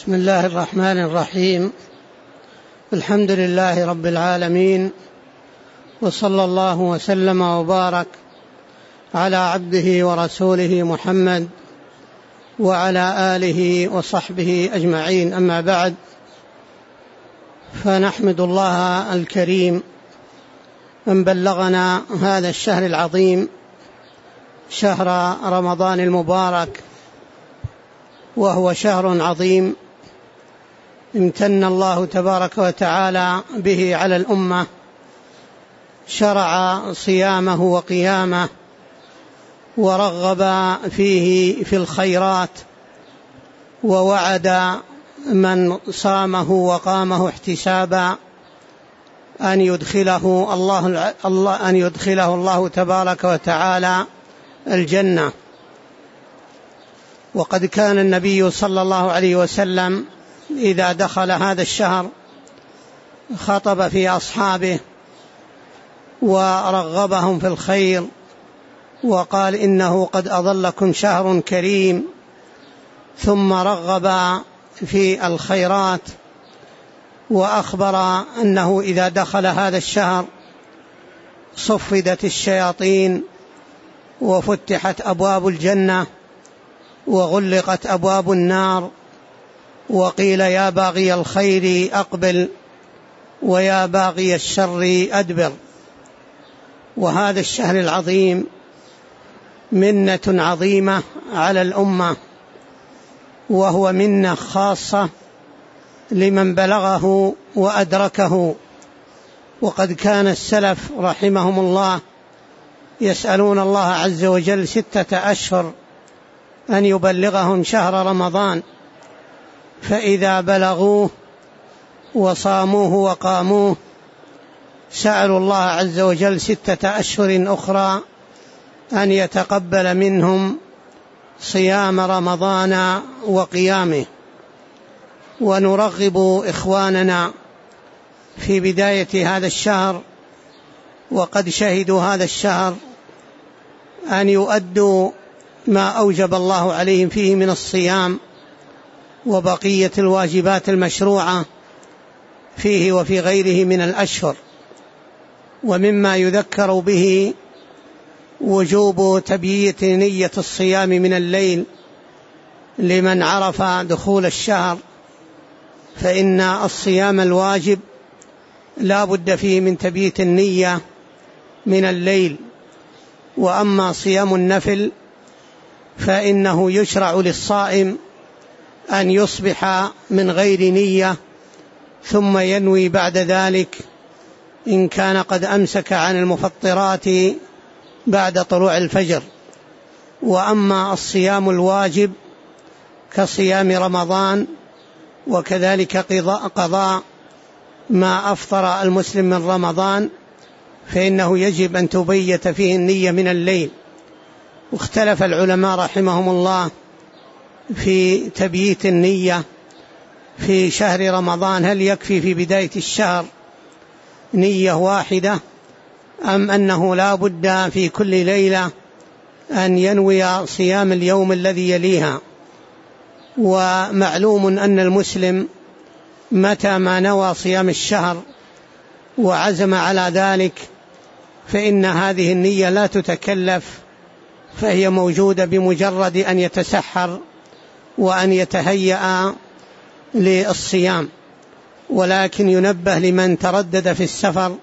بسم الله الرحمن الرحيم. الحمد لله رب العالمين، وصلى الله وسلم وبارك على عبده ورسوله محمد وعلى آله وصحبه أجمعين. أما بعد، فنحمد الله الكريم أن بلغنا هذا الشهر العظيم، شهر رمضان المبارك، وهو شهر عظيم امتن الله تبارك وتعالى به على الأمة، شرع صيامه وقيامه ورغب فيه في الخيرات، ووعد من صامه وقامه احتسابا أن يدخله الله تبارك وتعالى الجنة. وقد كان النبي صلى الله عليه وسلم إذا دخل هذا الشهر خطب في أصحابه ورغبهم في الخير، وقال: إنه قد أظلكم شهر كريم، ثم رغب في الخيرات، وأخبر أنه إذا دخل هذا الشهر صفدت الشياطين، وفتحت أبواب الجنة، وغلقت أبواب النار، وقيل: يا باغي الخير أقبل، ويا باغي الشر أدبر. وهذا الشهر العظيم منة عظيمة على الأمة، وهو منة خاصة لمن بلغه وأدركه. وقد كان السلف رحمهم الله يسألون الله عز وجل 6 أشهر أن يبلغهم شهر رمضان، فإذا بلغوه وصاموه وقاموه سألوا الله عز وجل 6 أشهر أخرى أن يتقبل منهم صيام رمضان وقيامه. ونرغب إخواننا في بداية هذا الشهر، وقد شهدوا هذا الشهر، أن يؤدوا ما أوجب الله عليهم فيه من الصيام وبقية الواجبات المشروعة فيه وفي غيره من الأشهر. ومما يذكر به وجوب تبييت نية الصيام من الليل لمن عرف دخول الشهر، فإن الصيام الواجب لا بد فيه من تبييت النية من الليل. وأما صيام النفل فإنه يشرع للصائم أن يصبح من غير نية، ثم ينوي بعد ذلك إن كان قد أمسك عن المفطرات بعد طلوع الفجر. وأما الصيام الواجب كصيام رمضان، وكذلك قضاء ما أفطر المسلم من رمضان، فإنه يجب أن تبيت فيه النية من الليل. واختلف العلماء رحمهم الله في تبييت النية في شهر رمضان، هل يكفي في بداية الشهر نية واحدة، أم أنه لا بد في كل ليلة أن ينوي صيام اليوم الذي يليها؟ ومعلوم أن المسلم متى ما نوى صيام الشهر وعزم على ذلك فإن هذه النية لا تتكلف، فهي موجودة بمجرد أن يتسحر وأن يتهيأ للصيام. ولكن ينبه لمن تردد في السفر،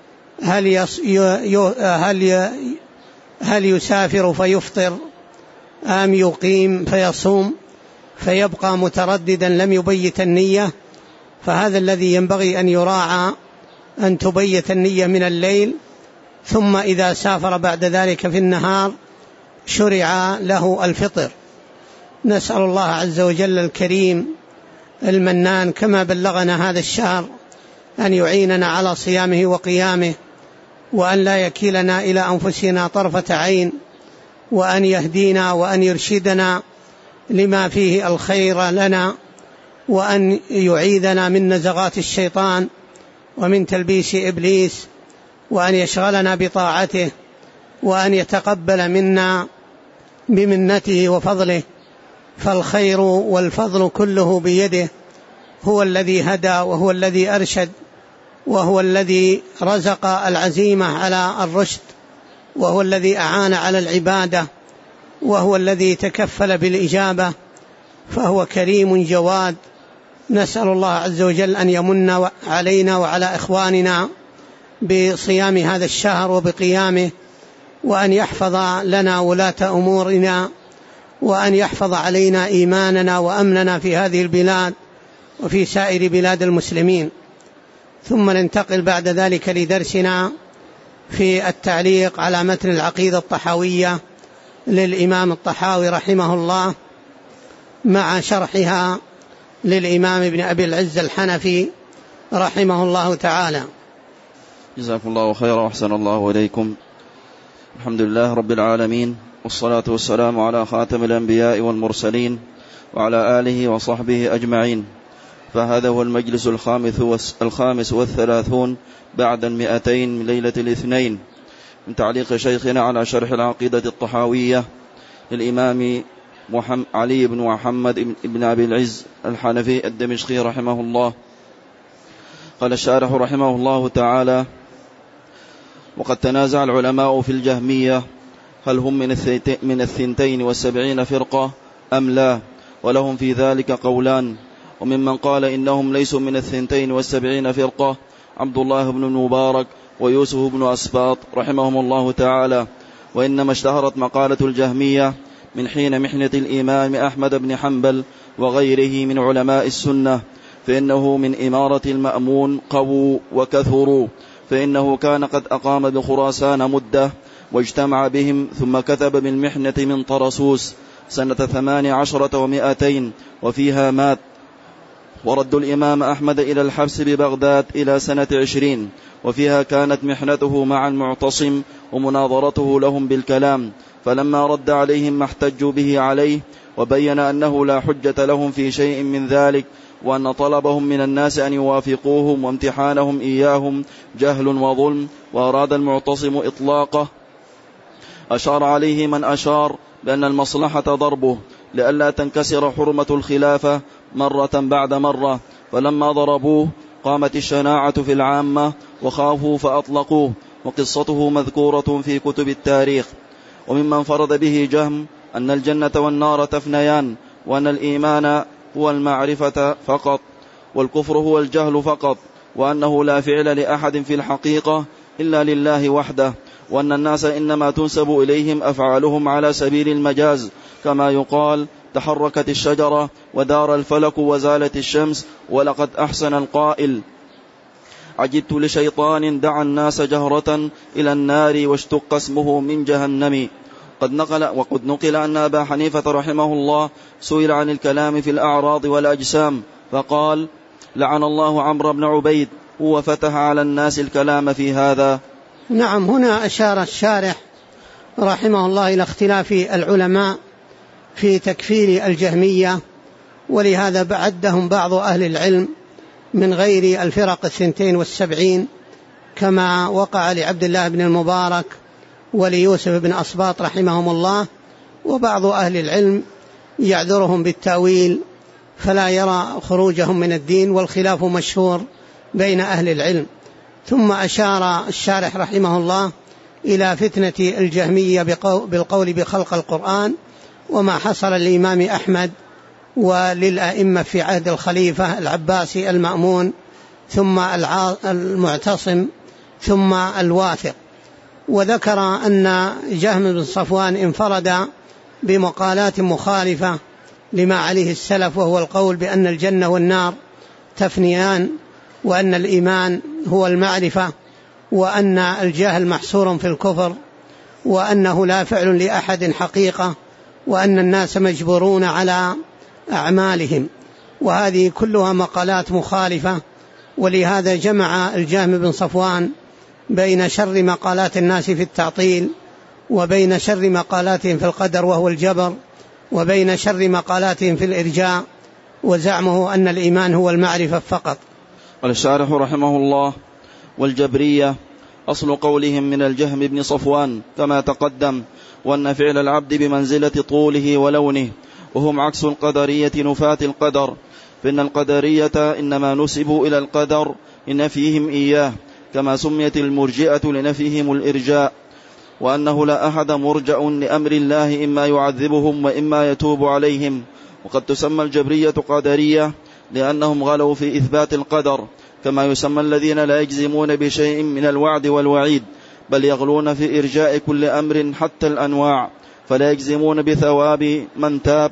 هل يسافر فيفطر أم يقيم فيصوم، فيبقى مترددا لم يبيت النية. فهذا الذي ينبغي أن يراعى، أن تبيت النية من الليل، ثم إذا سافر بعد ذلك في النهار شرع له الفطر. نسأل الله عز وجل الكريم المنان كما بلغنا هذا الشهر أن يعيننا على صيامه وقيامه، وأن لا يكلنا إلى أنفسنا طرفة عين، وأن يهدينا وأن يرشدنا لما فيه الخير لنا، وأن يعيذنا من نزغات الشيطان ومن تلبيس إبليس، وأن يشغلنا بطاعته، وأن يتقبل منا بمنته وفضله، فالخير والفضل كله بيده، هو الذي هدى وهو الذي أرشد وهو الذي رزق العزيمة على الرشد وهو الذي أعان على العبادة وهو الذي تكفل بالإجابة، فهو كريم جواد. نسأل الله عز وجل أن يمن علينا وعلى إخواننا بصيام هذا الشهر وبقيامه، وأن يحفظ لنا ولاة أمورنا، وأن يحفظ علينا إيماننا وأمننا في هذه البلاد وفي سائر بلاد المسلمين. ثم ننتقل بعد ذلك لدرسنا في التعليق على متن العقيدة الطحاوية للإمام الطحاوي رحمه الله، مع شرحها للإمام ابن أبي العز الحنفي رحمه الله تعالى. جزاكم الله خيرا وأحسن الله إليكم. الحمد لله رب العالمين، والصلاة والسلام على خاتم الأنبياء والمرسلين وعلى آله وصحبه أجمعين. فهذا هو المجلس الخامس والثلاثون بعد 200 من ليلة الاثنين من تعليق شيخنا على شرح العقيدة الطحاوية للإمام علي بن محمد بن أبي العز الحنفي الدمشقي رحمه الله. قال الشارح رحمه الله تعالى: وقد تنازع العلماء في الجهمية هل هم من 72 فرقة أم لا، ولهم في ذلك قولان. وممن قال إنهم ليسوا من 72 فرقة عبد الله بن المبارك ويوسف بن أسباط رحمهم الله تعالى، وإنما اشتهرت مقالة الجهمية من حين محنة الإمام أحمد بن حنبل وغيره من علماء السنة، فإنه من إمارة المأمون قووا وكثروا، فإنه كان قد أقام بخراسان مدة واجتمع بهم، ثم كتب بالمحنة من طرسوس سنة 18 و200 وفيها مات، ورد الإمام أحمد إلى الحبس ببغداد إلى سنة 20، وفيها كانت محنته مع المعتصم ومناظرته لهم بالكلام، فلما رد عليهم ما احتجوا به عليه وبين أنه لا حجة لهم في شيء من ذلك، وأن طلبهم من الناس أن يوافقوهم وامتحانهم إياهم جهل وظلم، وأراد المعتصم إطلاقه، أشار عليه من أشار بأن المصلحة ضربه لئلا تنكسر حرمة الخلافة مرة بعد مرة، فلما ضربوه قامت الشناعة في العامة وخافوا فأطلقوه، وقصته مذكورة في كتب التاريخ. وممن فرض به جهم أن الجنة والنار تفنيان، وأن الإيمان هو المعرفة فقط والكفر هو الجهل فقط، وأنه لا فعل لأحد في الحقيقة إلا لله وحده، وأن الناس إنما تنسب إليهم أفعالهم على سبيل المجاز، كما يقال تحركت الشجرة ودار الفلك وزالت الشمس، ولقد أحسن القائل: عجبت لشيطان دعا الناس جهرة إلى النار واشتق اسمه من جهنم. وقد نقل أن أبا حنيفة رحمه الله سئل عن الكلام في الأعراض والأجسام فقال: لعن الله عمرو بن عبيد، هو فتح على الناس الكلام في هذا. نعم، هنا أشار الشارح رحمه الله إلى اختلاف العلماء في تكفير الجهمية، ولهذا بعدهم بعض أهل العلم من غير الفرق 72 كما وقع لعبد الله بن المبارك وليوسف بن أسباط رحمهم الله، وبعض أهل العلم يعذرهم بالتأويل فلا يرى خروجهم من الدين، والخلاف مشهور بين أهل العلم. ثم أشار الشارح رحمه الله إلى فتنة الجهمية بالقول بخلق القرآن، وما حصل للإمام أحمد وللأئمة في عهد الخليفة العباسي المأمون، ثم المعتصم، ثم الواثق. وذكر أن جهم بن صفوان انفرد بمقالات مخالفة لما عليه السلف، وهو القول بأن الجنة والنار تفنيان، وأن الإيمان هو المعرفة، وأن الجهل محصور في الكفر، وأنه لا فعل لأحد حقيقة، وأن الناس مجبورون على أعمالهم. وهذه كلها مقالات مخالفة، ولهذا جمع الجهم بن صفوان بين شر مقالات الناس في التعطيل، وبين شر مقالاتهم في القدر وهو الجبر، وبين شر مقالاتهم في الإرجاء، وزعمه أن الإيمان هو المعرفة فقط. قال الشارح رحمه الله: والجبرية أصل قولهم من الجهم بن صفوان كما تقدم، وأن فعل العبد بمنزلة طوله ولونه، وهم عكس القدرية نفاة القدر، فإن القدرية إنما نسبوا إلى القدر لنفيهم إياه، كما سميت المرجئة لنفيهم الإرجاء، وأنه لا أحد مرجع لأمر الله إما يعذبهم وإما يتوب عليهم. وقد تسمى الجبرية قدرية لأنهم غلوا في إثبات القدر، كما يسمى الذين لا يجزمون بشيء من الوعد والوعيد، بل يغلون في إرجاء كل أمر حتى الأنواع، فلا يجزمون بثواب من تاب،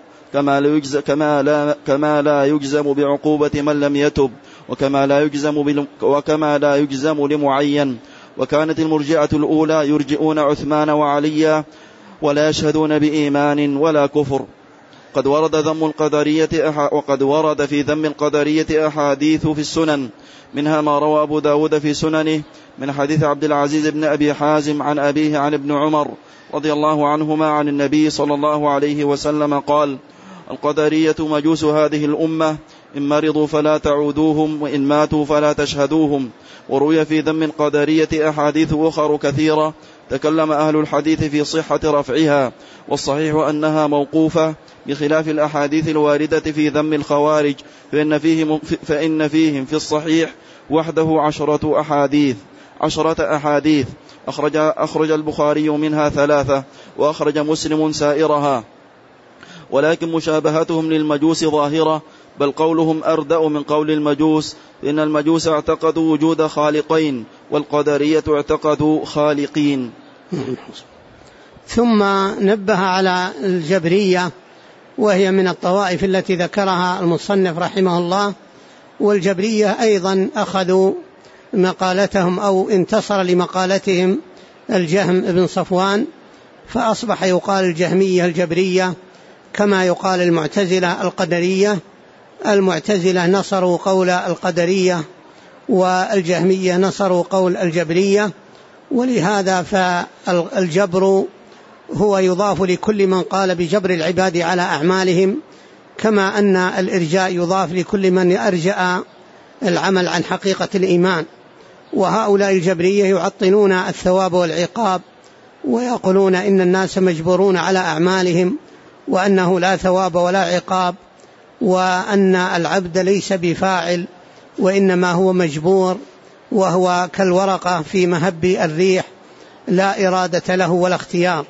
كما لا يجزم بعقوبة من لم يتب، وكما لا يجزم لمعين. وكانت المرجئة الأولى يرجئون عثمان وعليا ولا يشهدون بإيمان ولا كفر. وقد ورد في ذم القدرية أحاديث في السنن، منها ما روى أبو داود في سننه من حديث عبد العزيز بن أبي حازم عن أبيه عن ابن عمر رضي الله عنهما عن النبي صلى الله عليه وسلم قال: القدرية مجوس هذه الأمة، إن مرضوا فلا تعودوهم، وإن ماتوا فلا تشهدوهم. وروي في ذم القدرية أحاديث أخر كثيرة تكلم أهل الحديث في صحة رفعها، والصحيح أنها موقوفة، بخلاف الأحاديث الواردة في ذم الخوارج، فإن فيهم في الصحيح وحده 10 أحاديث أخرج البخاري منها 3، وأخرج مسلم سائرها، ولكن مشابهتهم للمجوس ظاهرة، بل قولهم أردأ من قول المجوس، إن المجوس اعتقدوا وجود خالقين، والقدرية اعتقدوا خالقين. ثم نبه على الجبرية، وهي من الطوائف التي ذكرها المصنف رحمه الله. والجبرية أيضا أخذوا مقالتهم أو انتصر لمقالتهم الجهم بن صفوان، فأصبح يقال الجهمية الجبرية، كما يقال المعتزلة القدرية. المعتزلة نصروا قول القدرية، والجهمية نصروا قول الجبرية. ولهذا فالجبر هو يضاف لكل من قال بجبر العباد على أعمالهم، كما أن الإرجاء يضاف لكل من أرجأ العمل عن حقيقة الإيمان. وهؤلاء الجبرية يعطلون الثواب والعقاب، ويقولون إن الناس مجبورون على أعمالهم، وأنه لا ثواب ولا عقاب، وأن العبد ليس بفاعل، وإنما هو مجبور، وهو كالورقة في مهب الريح، لا إرادة له ولا اختيار.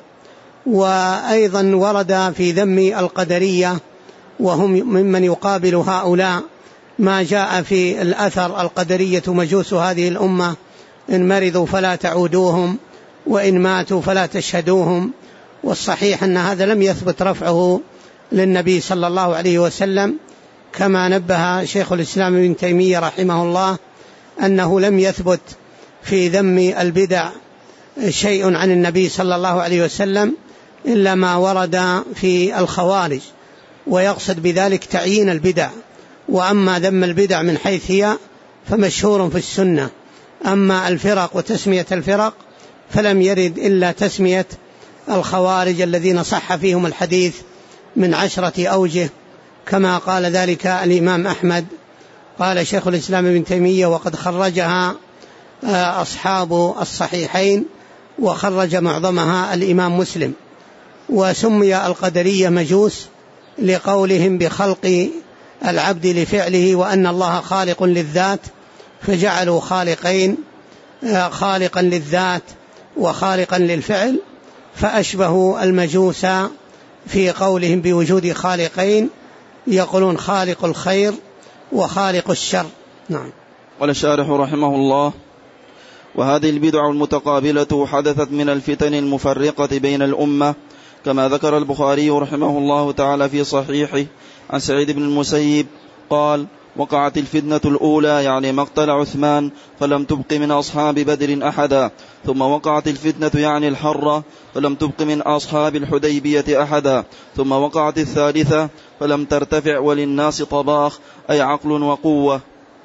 وأيضا ورد في ذم القدرية، وهم ممن يقابل هؤلاء ما جاء في الأثر: القدرية مجوس هذه الأمة، إن مرضوا فلا تعودوهم، وإن ماتوا فلا تشهدوهم. والصحيح أن هذا لم يثبت رفعه للنبي صلى الله عليه وسلم، كما نبه شيخ الإسلام ابن تيمية رحمه الله أنه لم يثبت في ذم البدع شيء عن النبي صلى الله عليه وسلم إلا ما ورد في الخوارج، ويقصد بذلك تعيين البدع. وأما ذم البدع من حيث هي فمشهور في السنة، أما الفرق وتسمية الفرق فلم يرد إلا تسمية الخوارج الذين صح فيهم الحديث من 10 أوجه، كما قال ذلك الإمام أحمد. قال شيخ الإسلام ابن تيمية: وقد خرجها أصحاب الصحيحين، وخرج معظمها الإمام مسلم. وسمي القدرية مجوس لقولهم بخلق العبد لفعله، وأن الله خالق للذات، فجعلوا خالقين، خالقا للذات وخالقا للفعل، فأشبهوا المجوس في قولهم بوجود خالقين، يقولون خالق الخير وخالق الشر. نعم. قال الشارح رحمه الله: وهذه البدع المتقابلة حدثت من الفتن المفرقة بين الأمة، كما ذكر البخاري رحمه الله تعالى في صحيحه عن سعيد بن المسيب قال: وقعت الفتنة الأولى، يعني مقتل عثمان، فلم تبق من أصحاب بدر أحدا، ثم وقعت الفتنة يعني الحرة، فلم تبق من أصحاب الحديبية أحدا، ثم وقعت الثالثة فلم ترتفع وللناس طباخ، أي عقل وقوة.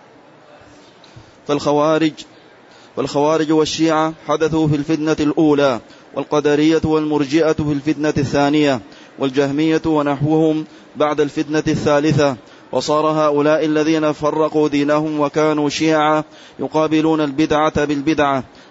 فالخوارج والشيعة حدثوا في الفتنة الأولى، والقدرية والمرجئة في الفتنة الثانية، والجهمية ونحوهم بعد الفتنة الثالثة. وصار هؤلاء الذين فرقوا دينهم وكانوا شيعا يقابلون البدعة بالبدعة،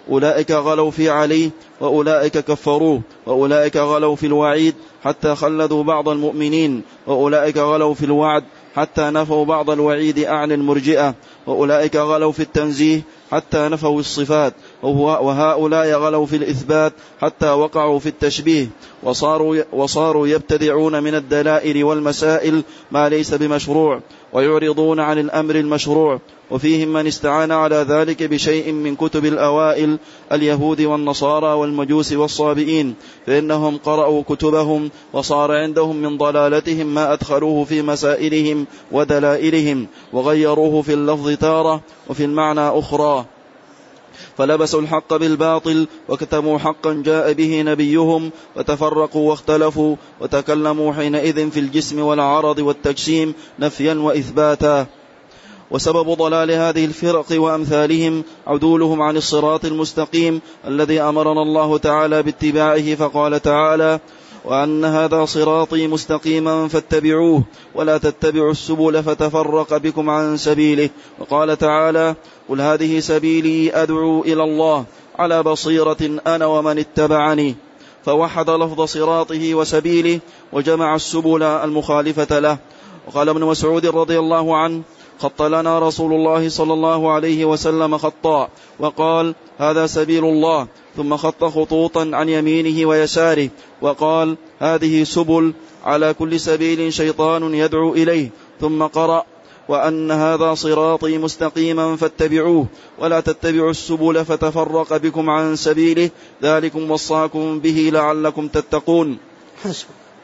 أولئك غلوا في علي وأولئك كفروه، وأولئك غلوا في الوعيد حتى خلدوا بعض المؤمنين، وأولئك غلوا في الوعد حتى نفوا بعض الوعيد أعلى المرجئة، وأولئك غلوا في التنزيه حتى نفوا الصفات، وهؤلاء غلوا في الإثبات حتى وقعوا في التشبيه، وصاروا يبتدعون من الدلائل والمسائل ما ليس بمشروع، ويعرضون عن الأمر المشروع. وفيهم من استعان على ذلك بشيء من كتب الأوائل اليهود والنصارى والمجوس والصابئين، فإنهم قرأوا كتبهم وصار عندهم من ضلالتهم ما أدخلوه في مسائلهم ودلائلهم، وغيروه في اللفظ تارة وفي المعنى أخرى، فلبسوا الحق بالباطل وكتموا حقا جاء به نبيهم، وتفرقوا واختلفوا وتكلموا حينئذ في الجسم والعرض والتجسيم نفيا وإثباتا. وسبب ضلال هذه الفرق وأمثالهم عدولهم عن الصراط المستقيم الذي أمرنا الله تعالى باتباعه، فقال تعالى: وأن هذا صراطي مستقيما فاتبعوه ولا تتبعوا السبل فتفرق بكم عن سبيله. وقال تعالى: قل هذه سبيلي أدعو إلى الله على بصيرة أنا ومن اتبعني، فوحد لفظ صراطه وسبيله وجمع السبل المخالفة له. وقال ابن مسعود رضي الله عنه: خط لنا رسول الله صلى الله عليه وسلم خطا وقال: هذا سبيل الله، ثم خط خطوطا عن يمينه ويساره وقال: هذه سبل، على كل سبيل شيطان يدعو إليه، ثم قرأ: وأن هذا صراطي مستقيما فاتبعوه ولا تتبعوا السبل فتفرق بكم عن سبيله، ذلكم وصاكم به لعلكم تتقون. حسن.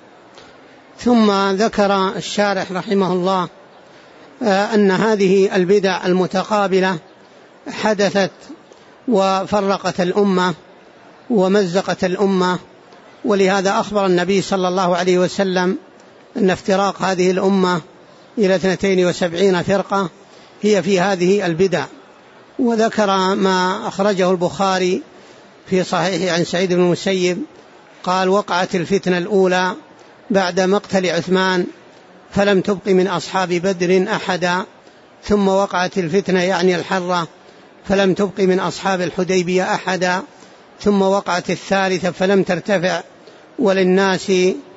ثم ذكر الشارح رحمه الله أن هذه البدع المتقابلة حدثت وفرقت الأمة ومزقت الأمة، ولهذا أخبر النبي صلى الله عليه وسلم أن افتراق هذه الأمة إلى 72 فرقة هي في هذه البدع. وذكر ما أخرجه البخاري في صحيح عن سعيد بن المسيب قال: وقعت الفتنة الأولى بعد مقتل عثمان فلم تبق من أصحاب بدر أحدا، ثم وقعت الفتنة يعني الحرة فلم تبق من أصحاب الحديبية أحدا، ثم وقعت الثالثة فلم ترتفع وللناس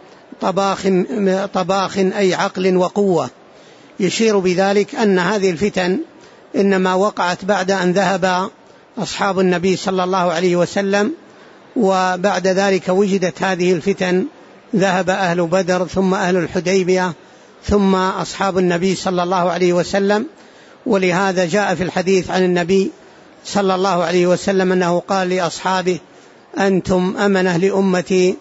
طباخ أي عقل وقوة، يشير بذلك أن هذه الفتن إنما وقعت بعد أن ذهب أصحاب النبي صلى الله عليه وسلم، وبعد ذلك وجدت هذه الفتن، ذهب أهل بدر ثم أهل الحديبية ثم أصحاب النبي صلى الله عليه وسلم. ولهذا جاء في الحديث عن النبي صلى الله عليه وسلم أنه قال لأصحابه: أنتم أمنة لأمتي،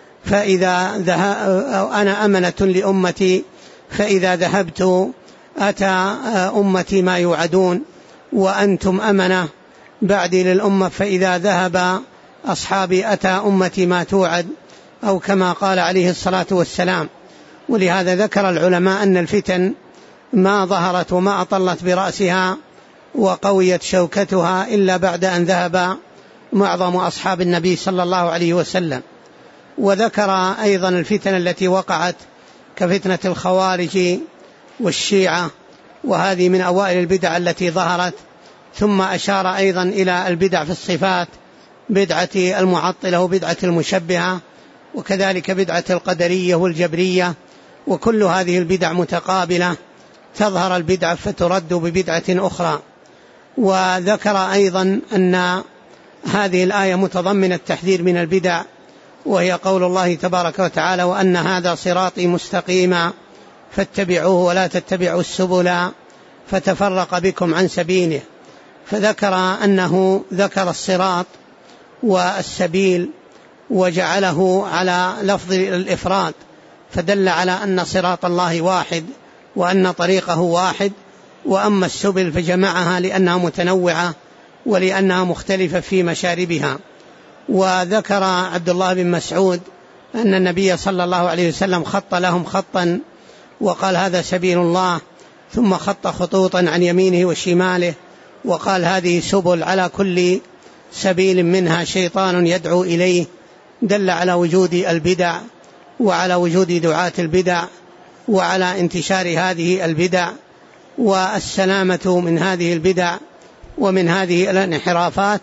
أنا أمنة لأمتي، فإذا ذهبت أتى أمتي ما يوعدون، وأنتم أمنة بعدي للأمة، فإذا ذهب أصحابي أتى أمتي ما توعد، أو كما قال عليه الصلاة والسلام. ولهذا ذكر العلماء أن الفتن ما ظهرت وما أطلت برأسها وقويت شوكتها إلا بعد أن ذهب معظم أصحاب النبي صلى الله عليه وسلم. وذكر أيضا الفتن التي وقعت كفتنة الخوارج والشيعة، وهذه من أوائل البدع التي ظهرت. ثم أشار أيضا إلى البدع في الصفات، بدعة المعطلة وبدعة المشبهة، وكذلك بدعة القدرية والجبرية، وكل هذه البدع متقابلة، تظهر البدعة فترد ببدعة أخرى. وذكر أيضا أن هذه الآية متضمنة التحذير من البدع، وهي قول الله تبارك وتعالى: وأن هذا صراطي مستقيما فاتبعوه ولا تتبعوا السبل فتفرق بكم عن سبيله. فذكر أنه ذكر الصراط والسبيل وجعله على لفظ الإفراد، فدل على أن صراط الله واحد وأن طريقه واحد. وأما السبل فجمعها لأنها متنوعة ولأنها مختلفة في مشاربها. وذكر عبد الله بن مسعود أن النبي صلى الله عليه وسلم خط لهم خطا وقال: هذا سبيل الله، ثم خط خطوطا عن يمينه وشماله وقال: هذه سبل، على كل سبيل منها شيطان يدعو إليه. دل على وجود البدع وعلى وجود دعاة البدع وعلى انتشار هذه البدع والسلامة من هذه البدع ومن هذه الانحرافات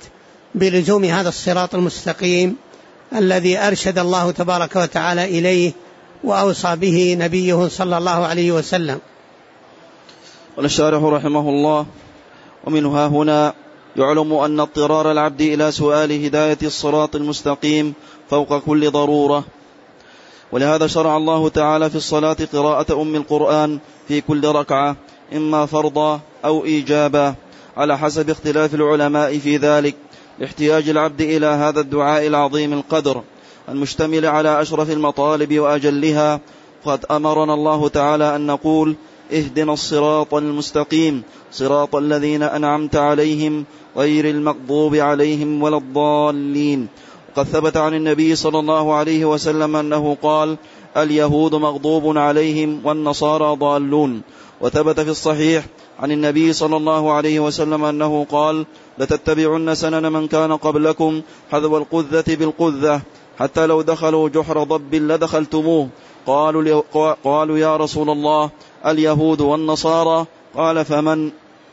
بلزوم هذا الصراط المستقيم الذي أرشد الله تبارك وتعالى إليه وأوصى به نبيه صلى الله عليه وسلم. والشارح رحمه الله: ومنها هنا يعلم أن اضطرار العبد إلى سؤال هداية الصراط المستقيم فوق كل ضرورة، ولهذا شرع الله تعالى في الصلاة قراءة أم القرآن في كل ركعة، إما فرضا أو إيجابا، على حسب اختلاف العلماء في ذلك، لاحتياج العبد إلى هذا الدعاء العظيم القدر المشتمل على أشرف المطالب وأجلها. قد أمرنا الله تعالى أن نقول: اهدنا الصراط المستقيم صراط الذين أنعمت عليهم غير المغضوب عليهم ولا الضالين. وقد ثبت عن النبي صلى الله عليه وسلم أنه قال: اليهود مغضوب عليهم والنصارى ضالون. وثبت في الصحيح عن النبي صلى الله عليه وسلم أنه قال: لتتبعن سنن من كان قبلكم حذو القذة بالقذة، حتى لو دخلوا جحر ضب لدخلتموه. قالوا يا رسول الله اليهود والنصارى؟ قال: فمن؟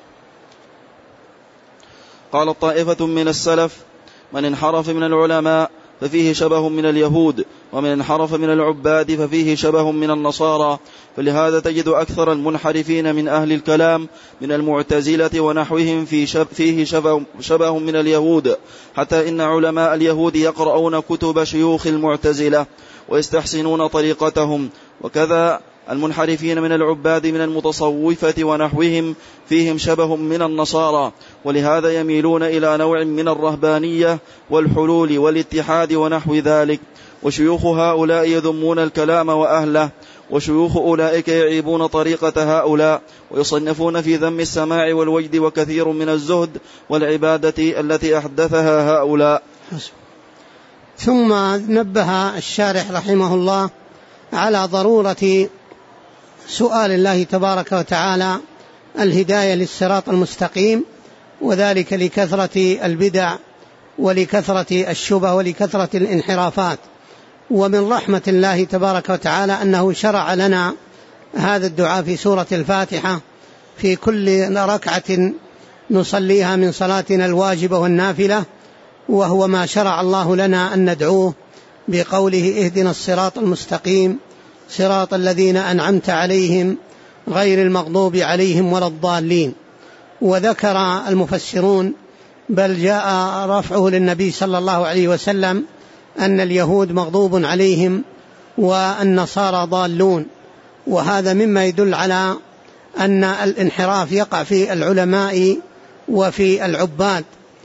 قال: طائفة من السلف: من انحرف من العلماء ففيه شبه من اليهود، ومن انحرف من العباد ففيه شبه من النصارى. فلهذا تجد أكثر المنحرفين من أهل الكلام من المعتزلة ونحوهم فيه شبه من اليهود، حتى إن علماء اليهود يقرؤون كتب شيوخ المعتزلة ويستحسنون طريقتهم. وكذا المنحرفين من العباد من المتصوفة ونحوهم فيهم شبه من النصارى، ولهذا يميلون إلى نوع من الرهبانية والحلول والاتحاد ونحو ذلك. وشيوخ هؤلاء يذمون الكلام وأهله، وشيوخ أولئك يعيبون طريقة هؤلاء، ويصنفون في ذم السماع والوجد وكثير من الزهد والعبادة التي أحدثها هؤلاء. ثم نبه الشارح رحمه الله على ضرورة سؤال الله تبارك وتعالى الهداية للصراط المستقيم، وذلك لكثرة البدع ولكثرة الشبه ولكثرة الانحرافات. ومن رحمة الله تبارك وتعالى أنه شرع لنا هذا الدعاء في سورة الفاتحة في كل ركعة نصليها من صلاتنا الواجبة والنافلة، وهو ما شرع الله لنا أن ندعوه بقوله: اهدنا الصراط المستقيم صراط الذين أنعمت عليهم غير المغضوب عليهم ولا الضالين. وذكر المفسرون بل جاء رفعه للنبي صلى الله عليه وسلم أن اليهود مغضوب عليهم والنصارى ضالون، وهذا مما يدل على أن الانحراف يقع في العلماء وفي العباد.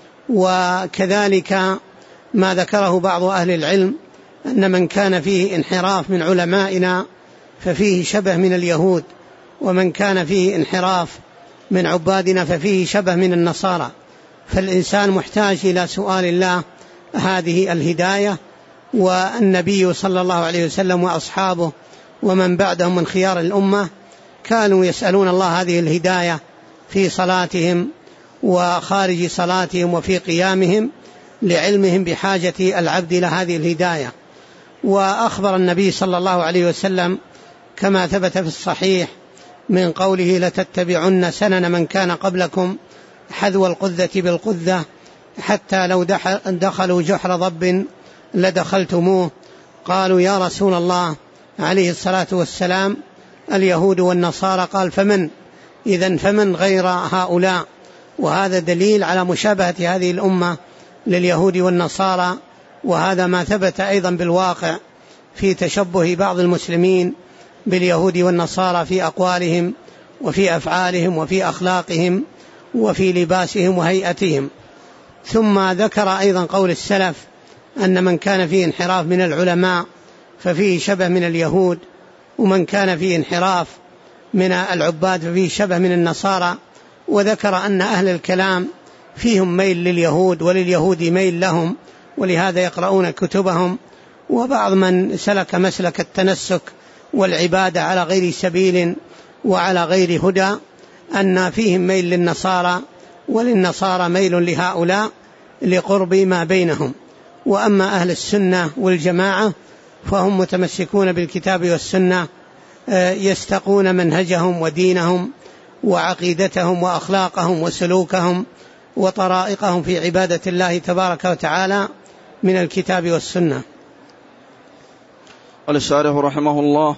وكذلك ما ذكره بعض أهل العلم أن من كان فيه انحراف من علمائنا ففيه شبه من اليهود، ومن كان فيه انحراف من عبادنا ففيه شبه من النصارى. فالإنسان محتاج إلى سؤال الله هذه الهداية، والنبي صلى الله عليه وسلم وأصحابه ومن بعدهم من خيار الأمة كانوا يسألون الله هذه الهداية في صلاتهم وخارج صلاتهم وفي قيامهم، لعلمهم بحاجة العبد إلى هذه الهداية. وأخبر النبي صلى الله عليه وسلم كما ثبت في الصحيح من قوله: لتتبعن سنن من كان قبلكم حذو القذة بالقذة، حتى لو دخلوا جحر ضب لدخلتموه. قالوا يا رسول الله عليه الصلاة والسلام اليهود والنصارى؟ قال: فمن؟ إذن فمن غير هؤلاء؟ وهذا دليل على مشابهة هذه الأمة لليهود والنصارى، وهذا ما ثبت أيضا بالواقع في تشبه بعض المسلمين باليهود والنصارى في أقوالهم وفي أفعالهم وفي أخلاقهم وفي لباسهم وهيئتهم. ثم ذكر أيضا قول السلف أن من كان فيه انحراف من العلماء ففيه شبه من اليهود، ومن كان فيه انحراف من العباد ففيه شبه من النصارى. وذكر أن أهل الكلام فيهم ميل لليهود ولليهود ميل لهم، ولهذا يقرؤون كتبهم. وبعض من سلك مسلك التنسك والعبادة على غير سبيل وعلى غير هدى أن فيهم ميل للنصارى، وللنصارى ميل لهؤلاء لقرب ما بينهم. وأما أهل السنة والجماعة فهم متمسكون بالكتاب والسنة، يستقون منهجهم ودينهم وعقيدتهم وأخلاقهم وسلوكهم وطرائقهم في عبادة الله تبارك وتعالى من الكتاب والسنة. قال الشارح رحمه الله: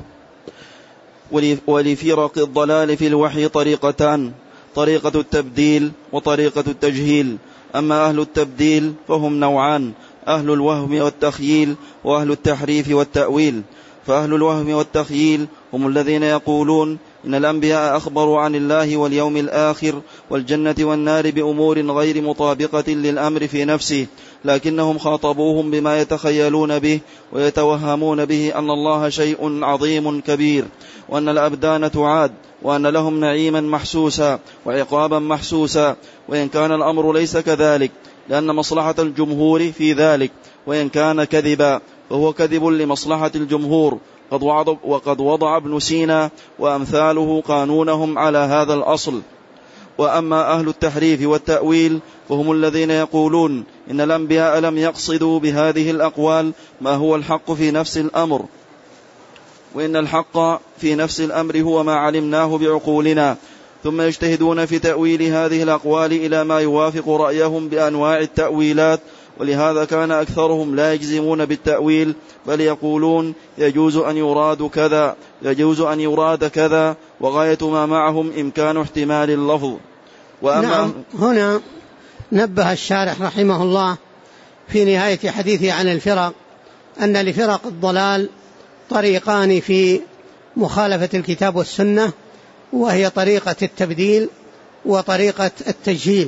ولفرق الضلال في الوحي طريقتان: طريقة التبديل وطريقة التجهيل. أما أهل التبديل فهم نوعان: أهل الوهم والتخييل وأهل التحريف والتأويل. فأهل الوهم والتخييل هم الذين يقولون إن الأنبياء أخبروا عن الله واليوم الآخر والجنة والنار بأمور غير مطابقة للأمر في نفسه، لكنهم خاطبوهم بما يتخيلون به ويتوهمون به أن الله شيء عظيم كبير، وأن الأبدان تعاد، وأن لهم نعيما محسوسا وعقابا محسوسا، وإن كان الأمر ليس كذلك، لأن مصلحة الجمهور في ذلك، وإن كان كذبا فهو كذب لمصلحة الجمهور. وقد وضع ابن سينا وأمثاله قانونهم على هذا الأصل. وأما أهل التحريف والتأويل فهم الذين يقولون إن الأنبياء لم يقصدوا بهذه الأقوال ما هو الحق في نفس الأمر، وإن الحق في نفس الأمر هو ما علمناه بعقولنا، ثم يجتهدون في تأويل هذه الأقوال إلى ما يوافق رأيهم بأنواع التأويلات. ولهذا كان أكثرهم لا يجزمون بالتأويل، بل يقولون يجوز أن يراد كذا، وغاية ما معهم إمكان احتمال اللفظ. نعم، هنا نبه الشارح رحمه الله في نهاية حديثه عن الفرق أن لفرق الضلال طريقان في مخالفة الكتاب والسنة، وهي طريقة التبديل وطريقة التجهيل.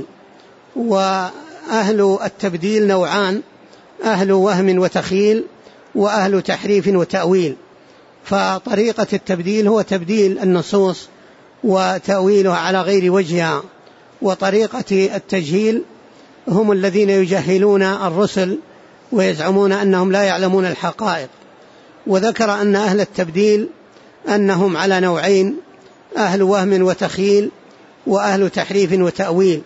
وأهل التبديل نوعان: أهل وهم وتخيل وأهل تحريف وتأويل. فطريقة التبديل هو تبديل النصوص وتأويلها على غير وجهها، وطريقة التجهيل هم الذين يجهلون الرسل ويزعمون أنهم لا يعلمون الحقائق. وذكر أن أهل التبديل أنهم على نوعين: أهل وهم وتخيل وأهل تحريف وتأويل.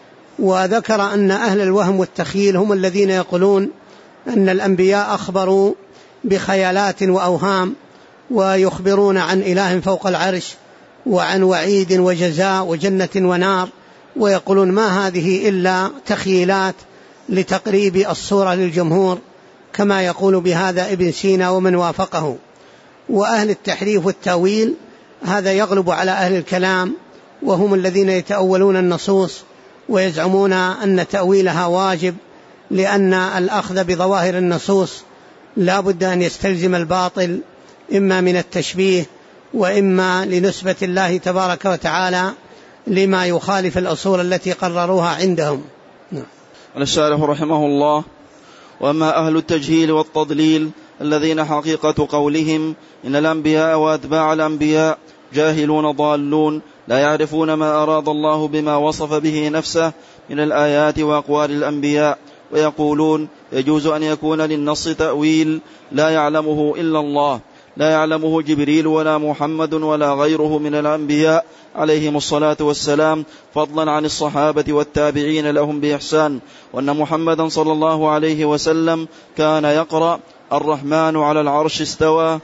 وذكر أن أهل الوهم والتخيل هم الذين يقولون أن الأنبياء أخبروا بخيالات وأوهام، ويخبرون عن إله فوق العرش وعن وعيد وجزاء وجنة ونار، ويقولون ما هذه إلا تخيلات لتقريب الصورة للجمهور، كما يقول بهذا ابن سينا ومن وافقه. وأهل التحريف والتأويل هذا يغلب على أهل الكلام، وهم الذين يتأولون النصوص ويزعمون أن تأويلها واجب، لأن الأخذ بظواهر النصوص لا بد أن يستلزم الباطل، إما من التشبيه وإما لنسبة الله تبارك وتعالى لما يخالف الأصول التي قرروها عندهم. الشارح رحمه الله: وأما أهل التجهيل والتضليل الذين حقيقة قولهم إن الأنبياء وأتباع الأنبياء جاهلون ضالون لا يعرفون ما أراد الله بما وصف به نفسه من الآيات وأقوال الأنبياء، ويقولون يجوز أن يكون للنص تأويل لا يعلمه إلا الله، لا يعلمه جبريل ولا محمد ولا غيره من الأنبياء عليهم الصلاة والسلام، فضلا عن الصحابة والتابعين لهم بإحسان، وأن محمدا صلى الله عليه وسلم كان يقرأ الرحمن على العرش استوى،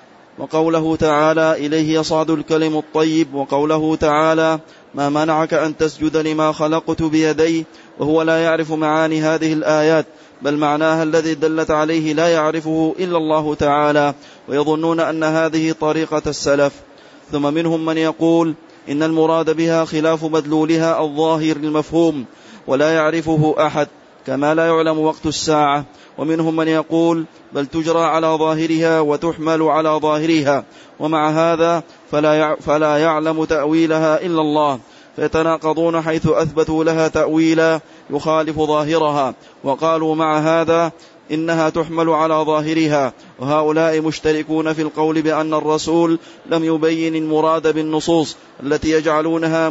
وقوله تعالى إليه يصعد الكلم الطيب، وقوله تعالى ما منعك أن تسجد لما خلقت بيدي، وهو لا يعرف معاني هذه الآيات، بل معناها الذي دلت عليه لا يعرفه إلا الله تعالى، ويظنون أن هذه طريقة السلف. ثم منهم من يقول إن المراد بها خلاف مدلولها الظاهر المفهوم ولا يعرفه أحد، كما لا يعلم وقت الساعة. ومنهم من يقول بل تجرى على ظاهرها وتحمل على ظاهرها، ومع هذا فلا يعلم تأويلها إلا الله، فيتناقضون حيث أثبتوا لها تأويلا يخالف ظاهرها، وقالوا مع هذا إنها تحمل على ظاهرها. وهؤلاء مشتركون في القول بأن الرسول لم يبين المراد بالنصوص التي يجعلونها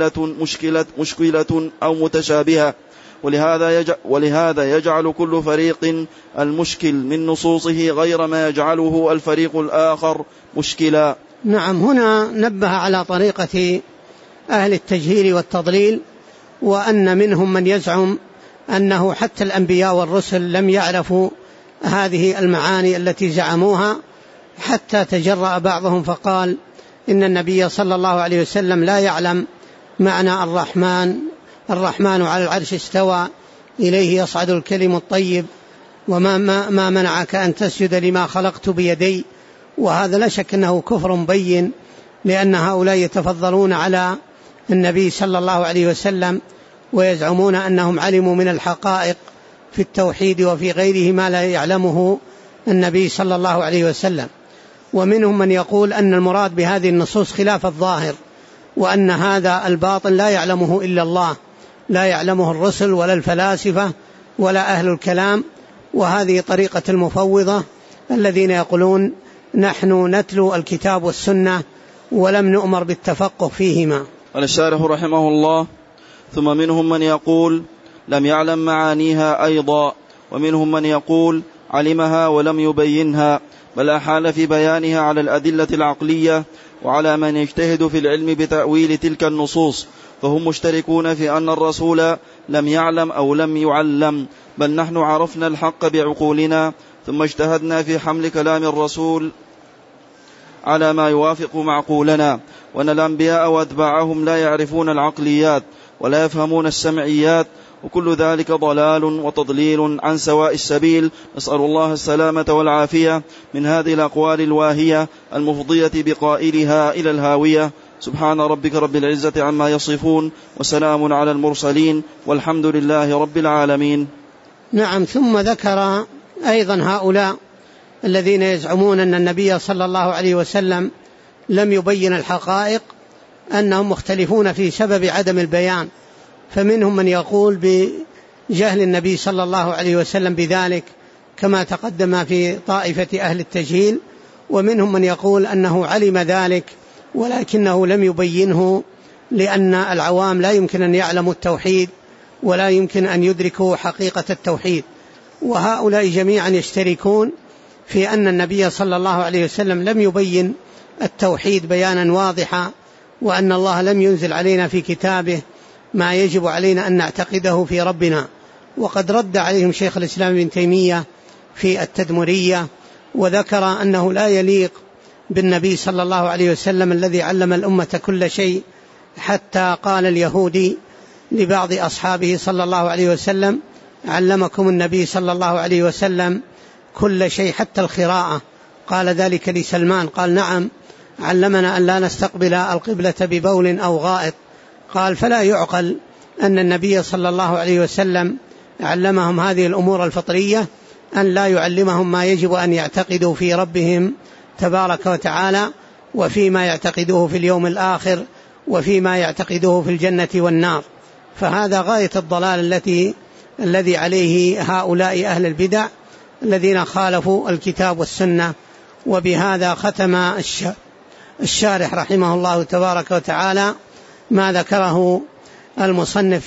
مشكلة أو متشابهة، ولهذا يجعل كل فريق المشكل من نصوصه غير ما يجعله الفريق الآخر مشكلا. نعم، هنا نبه على طريقة أهل التجهيل والتضليل، وأن منهم من يزعم أنه حتى الأنبياء والرسل لم يعرفوا هذه المعاني التي زعموها، حتى تجرأ بعضهم فقال إن النبي صلى الله عليه وسلم لا يعلم معنى الرحمن الرحمن على العرش استوى إليه يصعد الكلم الطيب وما منعك أن تسجد لما خلقت بيدي. وهذا لا شك أنه كفر بين، لأن هؤلاء يتفضلون على النبي صلى الله عليه وسلم ويزعمون أنهم علموا من الحقائق في التوحيد وفي غيره ما لا يعلمه النبي صلى الله عليه وسلم. ومنهم من يقول أن المراد بهذه النصوص خلاف الظاهر، وأن هذا الباطل لا يعلمه إلا الله، لا يعلمه الرسل ولا الفلاسفة ولا أهل الكلام. وهذه طريقة المفوضة الذين يقولون نحن نتلو الكتاب والسنة ولم نؤمر بالتفقه فيهما. قال الشارح رحمه الله: ثم منهم من يقول لم يعلم معانيها أيضا، ومنهم من يقول علمها ولم يبينها، بل أحال في بيانها على الأدلة العقلية وعلى من يجتهد في العلم بتأويل تلك النصوص، فهم مشتركون في أن الرسول لم يعلم أو لم يعلم، بل نحن عرفنا الحق بعقولنا ثم اجتهدنا في حمل كلام الرسول على ما يوافق معقولنا، وأن الأنبياء وأتباعهم لا يعرفون العقليات ولا يفهمون السمعيات، وكل ذلك ضلال وتضليل عن سواء السبيل، نسأل الله السلامة والعافية من هذه الأقوال الواهية المفضية بقائلها إلى الهاوية. سبحان ربك رب العزة عما يصفون، وسلام على المرسلين، والحمد لله رب العالمين. نعم. ثم ذكر أيضا هؤلاء الذين يزعمون أن النبي صلى الله عليه وسلم لم يبين الحقائق أنهم مختلفون في سبب عدم البيان، فمنهم من يقول بجهل النبي صلى الله عليه وسلم بذلك كما تقدم في طائفة أهل التجهيل، ومنهم من يقول أنه علم ذلك ولكنه لم يبينه، لأن العوام لا يمكن أن يعلموا التوحيد ولا يمكن أن يدركوا حقيقة التوحيد. وهؤلاء جميعا يشتركون في أن النبي صلى الله عليه وسلم لم يبين التوحيد بيانا واضحا، وأن الله لم ينزل علينا في كتابه ما يجب علينا أن نعتقده في ربنا. وقد رد عليهم شيخ الإسلام ابن تيمية في التدمرية، وذكر أنه لا يليق بالنبي صلى الله عليه وسلم الذي علم الأمة كل شيء، حتى قال اليهودي لبعض أصحابه صلى الله عليه وسلم: علمكم النبي صلى الله عليه وسلم كل شيء حتى القراءة. قال ذلك لسلمان، قال: نعم، علمنا أن لا نستقبل القبلة ببول أو غائط. قال: فلا يعقل أن النبي صلى الله عليه وسلم علمهم هذه الأمور الفطرية أن لا يعلمهم ما يجب أن يعتقدوا في ربهم تبارك وتعالى، وفيما يعتقدوه في اليوم الآخر، وفيما يعتقدوه في الجنة والنار. فهذا غاية الضلال الذي عليه هؤلاء أهل البدع الذين خالفوا الكتاب والسنة. وبهذا ختم الشارح رحمه الله تبارك وتعالى ما ذكره المصنف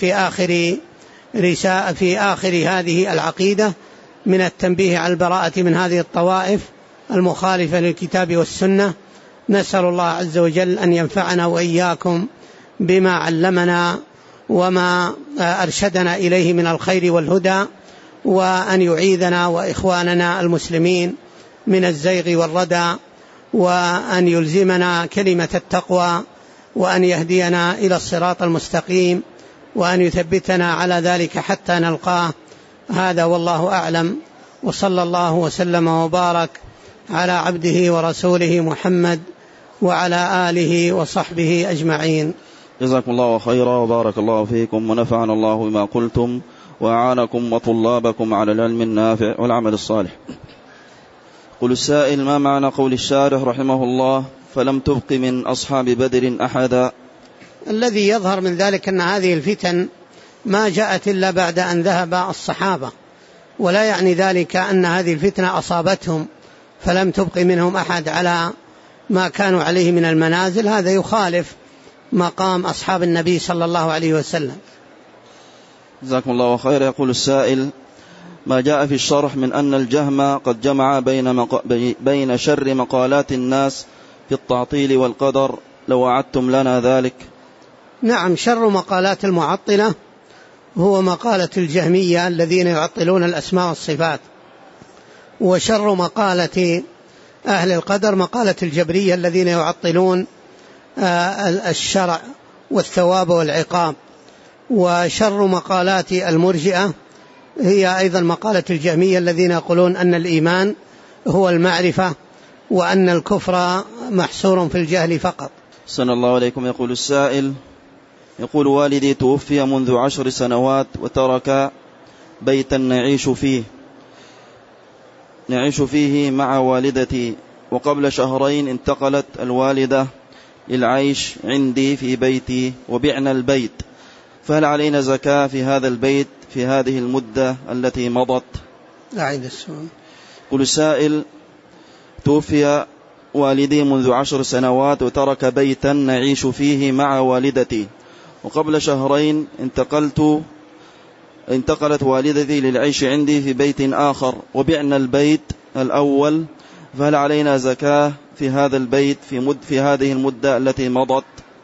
في آخر هذه العقيدة من التنبيه على البراءة من هذه الطوائف المخالفة للكتاب والسنة. نسأل الله عز وجل أن ينفعنا وإياكم بما علمنا وما أرشدنا إليه من الخير والهدى، وأن يعيذنا وإخواننا المسلمين من الزيغ والردى، وأن يلزمنا كلمة التقوى، وأن يهدينا إلى الصراط المستقيم، وأن يثبتنا على ذلك حتى نلقاه. هذا والله أعلم، وصلى الله وسلم وبارك على عبده ورسوله محمد وعلى آله وصحبه أجمعين. جزاكم الله خيرا وبارك الله فيكم، ونفعنا الله بما قلتم، وأعانكم وطلابكم على العلم النافع والعمل الصالح. قل السائل: ما معنى قول الشارح رحمه الله فلم تبق من أصحاب بدر أحدا؟ الذي يظهر من ذلك أن هذه الفتن ما جاءت إلا بعد أن ذهب الصحابة، ولا يعني ذلك أن هذه الفتنة أصابتهم فلم تبق منهم أحد على ما كانوا عليه من المنازل. هذا يخالف مقام أصحاب النبي صلى الله عليه وسلم. جزاكم الله خير. يقول السائل: ما جاء في الشرح من أن الجهم قد جمع بين شر مقالات الناس في التعطيل والقدر، لو أعدتم لنا ذلك. نعم، شر مقالات المعطلة هو مقالة الجهمية الذين يعطلون الأسماء والصفات، وشر مقالة أهل القدر مقالة الجبرية الذين يعطلون الشرع والثواب والعقاب. وشر مقالات المرجئة هي أيضا مقالة الجهمية الذين يقولون أن الإيمان هو المعرفة وأن الكفر محصور في الجهل فقط. صلى الله عليكم. يقول السائل: يقول والدي توفي منذ 10 سنوات وترك بيتا نعيش فيه مع والدتي، وقبل شهرين انتقلت الوالدة للعيش عندي في بيتي وبعنا البيت، فهل علينا زكاة في هذا البيت في هذه المدة التي مضت؟ أعيد السؤال. يقول السائل: توفي والدي منذ 10 سنوات وترك بيتا نعيش فيه مع والدتي، وقبل شهرين انتقلت والدتي للعيش عندي في بيت آخر وبعنا البيت الأول، فهل علينا زكاة في هذا البيت في هذه المدة التي مضت؟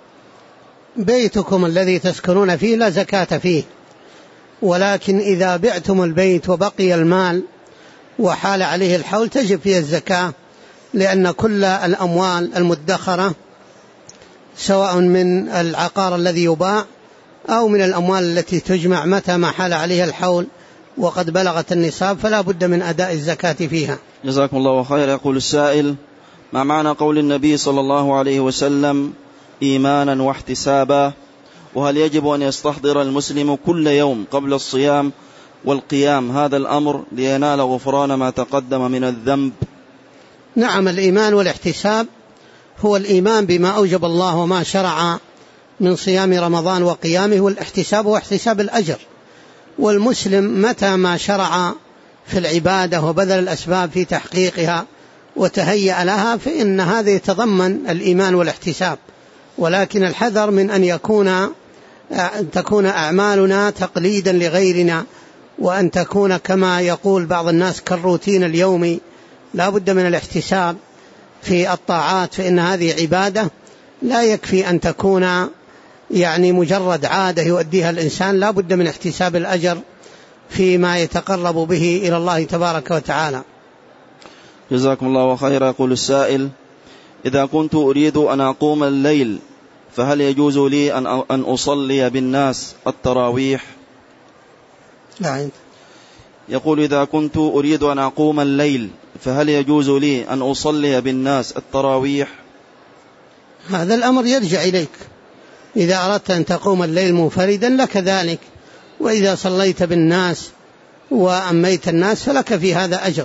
بيتكم الذي تسكنون فيه لا زكاة فيه، ولكن إذا بعتم البيت وبقي المال وحال عليه الحول تجب فيه الزكاة، لأن كل الأموال المدخرة سواء من العقار الذي يباع أو من الأموال التي تجمع متى ما حال عليها الحول وقد بلغت النصاب فلا بد من أداء الزكاة فيها. جزاكم الله خير. يقول السائل: ما معنى قول النبي صلى الله عليه وسلم إيمانا واحتسابا؟ وهل يجب أن يستحضر المسلم كل يوم قبل الصيام والقيام هذا الأمر لينال غفران ما تقدم من الذنب؟ نعم، الإيمان والاحتساب هو الإيمان بما أوجب الله وما شرع من صيام رمضان وقيامه، والاحتساب هو احتساب الأجر. والمسلم متى ما شرع في العبادة وبذل الأسباب في تحقيقها وتهيأ لها فإن هذا يتضمن الإيمان والاحتساب، ولكن الحذر من أن تكون أعمالنا تقليدا لغيرنا، وأن تكون كما يقول بعض الناس كالروتين اليومي. لا بد من الاحتساب في الطاعات، فإن هذه عبادة لا يكفي أن تكون مجرد عادة يؤديها الإنسان، لا بد من احتساب الأجر فيما يتقرب به إلى الله تبارك وتعالى. جزاكم الله خيرا. يقول السائل: إذا كنت أريد أن أقوم الليل فهل يجوز لي أن أصلي بالناس التراويح؟ لا. يقول: إذا كنت أريد أن أقوم الليل فهل يجوز لي أن أصلي بالناس التراويح؟ هذا الأمر يرجع إليك، إذا أردت أن تقوم الليل منفردا لك ذلك، وإذا صليت بالناس وأميت الناس فلك في هذا أجر.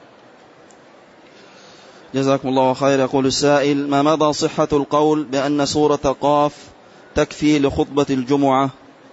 جزاكم الله خير. يقول السائل: ما مدى صحة القول بأن سورة قاف تكفي لخطبة الجمعة؟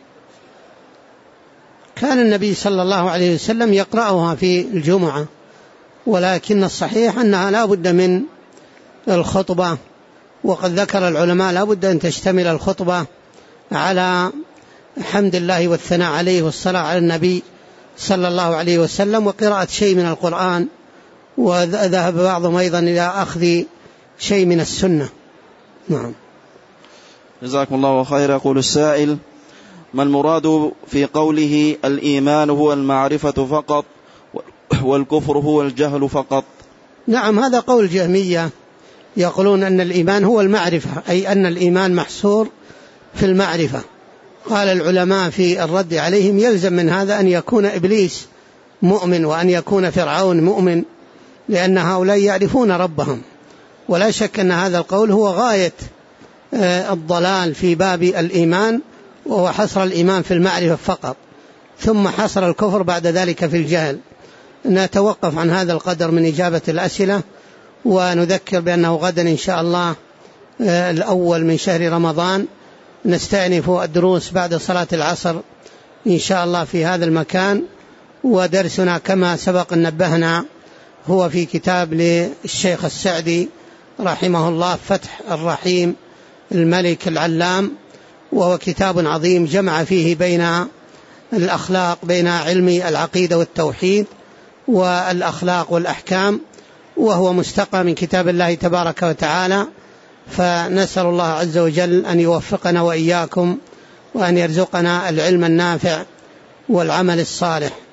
كان النبي صلى الله عليه وسلم يقرأها في الجمعة، ولكن الصحيح أنها لا بد من الخطبة، وقد ذكر العلماء لا بد أن تشتمل الخطبة على حمد الله والثناء عليه والصلاة على النبي صلى الله عليه وسلم وقراءة شيء من القرآن، وذهب بعضهم أيضا إلى أخذ شيء من السنة. نعم. جزاكم الله خير. يقول السائل: ما المراد في قوله الإيمان هو المعرفة فقط والكفر هو الجهل فقط؟ نعم، هذا قول جهمية يقولون أن الإيمان هو المعرفة، أي أن الإيمان محصور في المعرفة. قال العلماء في الرد عليهم: يلزم من هذا أن يكون إبليس مؤمن وأن يكون فرعون مؤمن، لأن هؤلاء يعرفون ربهم. ولا شك أن هذا القول هو غاية الضلال في باب الإيمان، وهو حصر الإيمان في المعرفة فقط، ثم حصر الكفر بعد ذلك في الجهل. نتوقف عن هذا القدر من إجابة الأسئلة، ونذكر بأنه غدا إن شاء الله الأول من شهر رمضان نستأنف الدروس بعد صلاة العصر إن شاء الله في هذا المكان، ودرسنا كما سبق أن نبهنا هو في كتاب للشيخ السعدي رحمه الله فتح الرحيم الملك العلام، وهو كتاب عظيم جمع فيه بين الأخلاق، بين علم العقيدة والتوحيد والأخلاق والأحكام، وهو مستقى من كتاب الله تبارك وتعالى. فنسأل الله عز وجل أن يوفقنا وإياكم، وأن يرزقنا العلم النافع والعمل الصالح.